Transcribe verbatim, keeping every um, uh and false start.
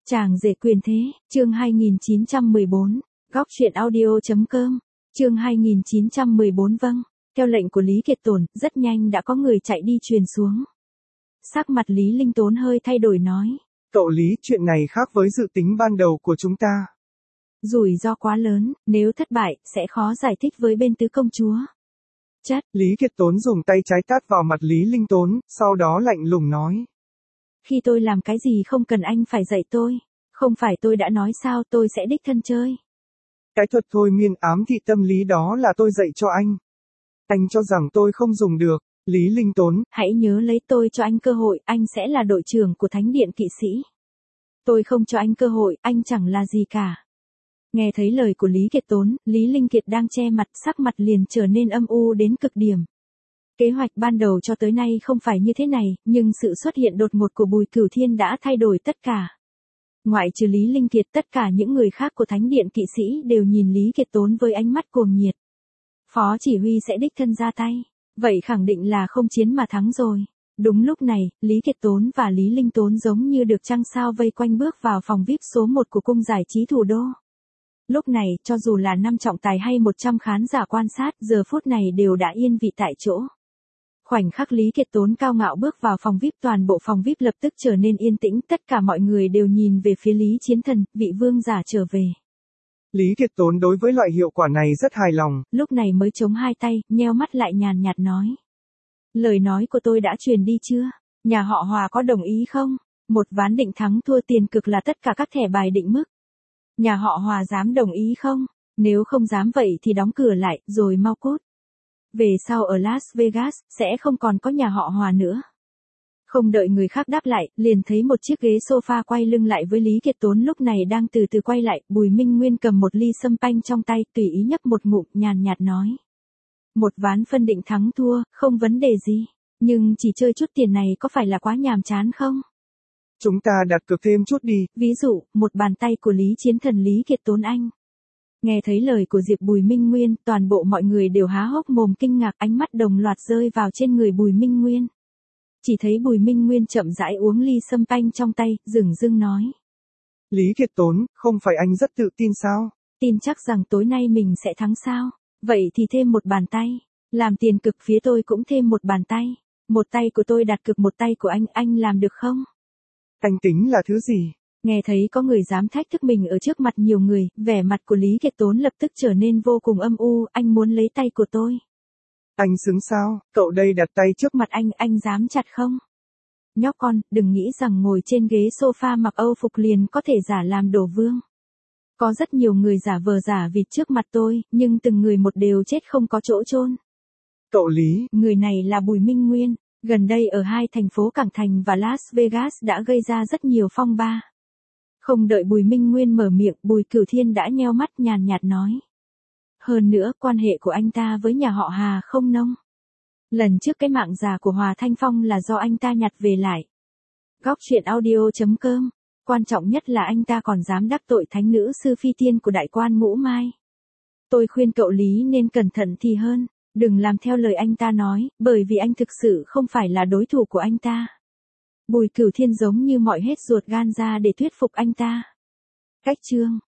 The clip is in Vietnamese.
Chàng rể quyền thế, chương hai nghìn chín trăm mười bốn, góc truyện audio.com, chương hai nghìn chín trăm mười bốn vâng, theo lệnh của Lý Kiệt Tồn, rất nhanh đã có người chạy đi truyền xuống. Sắc mặt Lý Linh Tốn hơi thay đổi nói. Cậu Lý, chuyện này khác với dự tính ban đầu của chúng ta. Rủi ro quá lớn, nếu thất bại, sẽ khó giải thích với bên tứ công chúa. Chất. Lý Kiệt Tốn dùng tay trái tát vào mặt Lý Linh Tốn, sau đó lạnh lùng nói. Khi tôi làm cái gì không cần anh phải dạy tôi. Không phải tôi đã nói sao tôi sẽ đích thân chơi. Cái thuật thôi miên ám thị tâm lý đó là tôi dạy cho anh. Anh cho rằng tôi không dùng được, Lý Linh Tốn. Hãy nhớ lấy tôi cho anh cơ hội, anh sẽ là đội trưởng của Thánh Điện Kỵ Sĩ. Tôi không cho anh cơ hội, anh chẳng là gì cả. Nghe thấy lời của Lý Kiệt Tốn, Lý Linh Kiệt đang che mặt, sắc mặt liền trở nên âm u đến cực điểm. Kế hoạch ban đầu cho tới nay không phải như thế này, nhưng sự xuất hiện đột ngột của Bùi Cửu Thiên đã thay đổi tất cả. Ngoại trừ Lý Linh Kiệt, tất cả những người khác của Thánh Điện Kỵ Sĩ đều nhìn Lý Kiệt Tốn với ánh mắt cuồng nhiệt. Phó chỉ huy sẽ đích thân ra tay, vậy khẳng định là không chiến mà thắng rồi. Đúng lúc này, Lý Kiệt Tốn và Lý Linh Tốn giống như được trăng sao vây quanh bước vào phòng vi ai pi số một của cung giải trí thủ đô. Lúc này, cho dù là năm trọng tài hay một trăm khán giả quan sát, giờ phút này đều đã yên vị tại chỗ. Khoảnh khắc Lý Kiệt Tốn cao ngạo bước vào phòng vi ai pi, toàn bộ phòng vi ai pi lập tức trở nên yên tĩnh, tất cả mọi người đều nhìn về phía Lý Chiến Thần, vị vương giả trở về. Lý Kiệt Tốn đối với loại hiệu quả này rất hài lòng. Lúc này mới chống hai tay, nheo mắt lại nhàn nhạt nói. Lời nói của tôi đã truyền đi chưa? Nhà họ Hòa có đồng ý không? Một ván định thắng thua tiền cực là tất cả các thẻ bài định mức. Nhà họ Hòa dám đồng ý không? Nếu không dám vậy thì đóng cửa lại, rồi mau cút. Về sau ở Las Vegas, sẽ không còn có nhà họ Hòa nữa. Không đợi người khác đáp lại, liền thấy một chiếc ghế sofa quay lưng lại với Lý Kiệt Tốn lúc này đang từ từ quay lại, Bùi Minh Nguyên cầm một ly sâm panh trong tay, tùy ý nhấp một ngụm, nhàn nhạt nói. Một ván phân định thắng thua, không vấn đề gì. Nhưng chỉ chơi chút tiền này có phải là quá nhàm chán không? Chúng ta đặt cược thêm chút đi. Ví dụ, một bàn tay của Lý Chiến Thần Lý Kiệt Tốn anh. Nghe thấy lời của Diệp Bùi Minh Nguyên, toàn bộ mọi người đều há hốc mồm kinh ngạc, ánh mắt đồng loạt rơi vào trên người Bùi Minh Nguyên. Chỉ thấy Bùi Minh Nguyên chậm rãi uống ly sâm panh trong tay, dửng dưng nói. Lý Kiệt Tốn, không phải anh rất tự tin sao? Tin chắc rằng tối nay mình sẽ thắng sao? Vậy thì thêm một bàn tay. Làm tiền cực phía tôi cũng thêm một bàn tay. Một tay của tôi đặt cược một tay của anh, anh làm được không? Anh tính là thứ gì? Nghe thấy có người dám thách thức mình ở trước mặt nhiều người, vẻ mặt của Lý Kiệt Tốn lập tức trở nên vô cùng âm u, anh muốn lấy tay của tôi. Anh xứng sao, cậu đây đặt tay trước mặt anh, anh dám chặt không? Nhóc con, đừng nghĩ rằng ngồi trên ghế sofa mặc Âu phục liền có thể giả làm đổ vương. Có rất nhiều người giả vờ giả vịt trước mặt tôi, nhưng từng người một đều chết không có chỗ chôn. Cậu Lý, người này là Bùi Minh Nguyên, gần đây ở hai thành phố Cảng Thành và Las Vegas đã gây ra rất nhiều phong ba. Không đợi Bùi Minh Nguyên mở miệng, Bùi Cửu Thiên đã nheo mắt nhàn nhạt nói. Hơn nữa, quan hệ của anh ta với nhà họ Hà không nông. Lần trước cái mạng già của Hòa Thanh Phong là do anh ta nhặt về lại. Góc truyện audio.com, quan trọng nhất là anh ta còn dám đắc tội thánh nữ sư phi tiên của đại quan Ngũ Mai. Tôi khuyên cậu Lý nên cẩn thận thì hơn, đừng làm theo lời anh ta nói, bởi vì anh thực sự không phải là đối thủ của anh ta. Bùi Cửu Thiên giống như mọi hết ruột gan ra để thuyết phục anh ta. Cách chương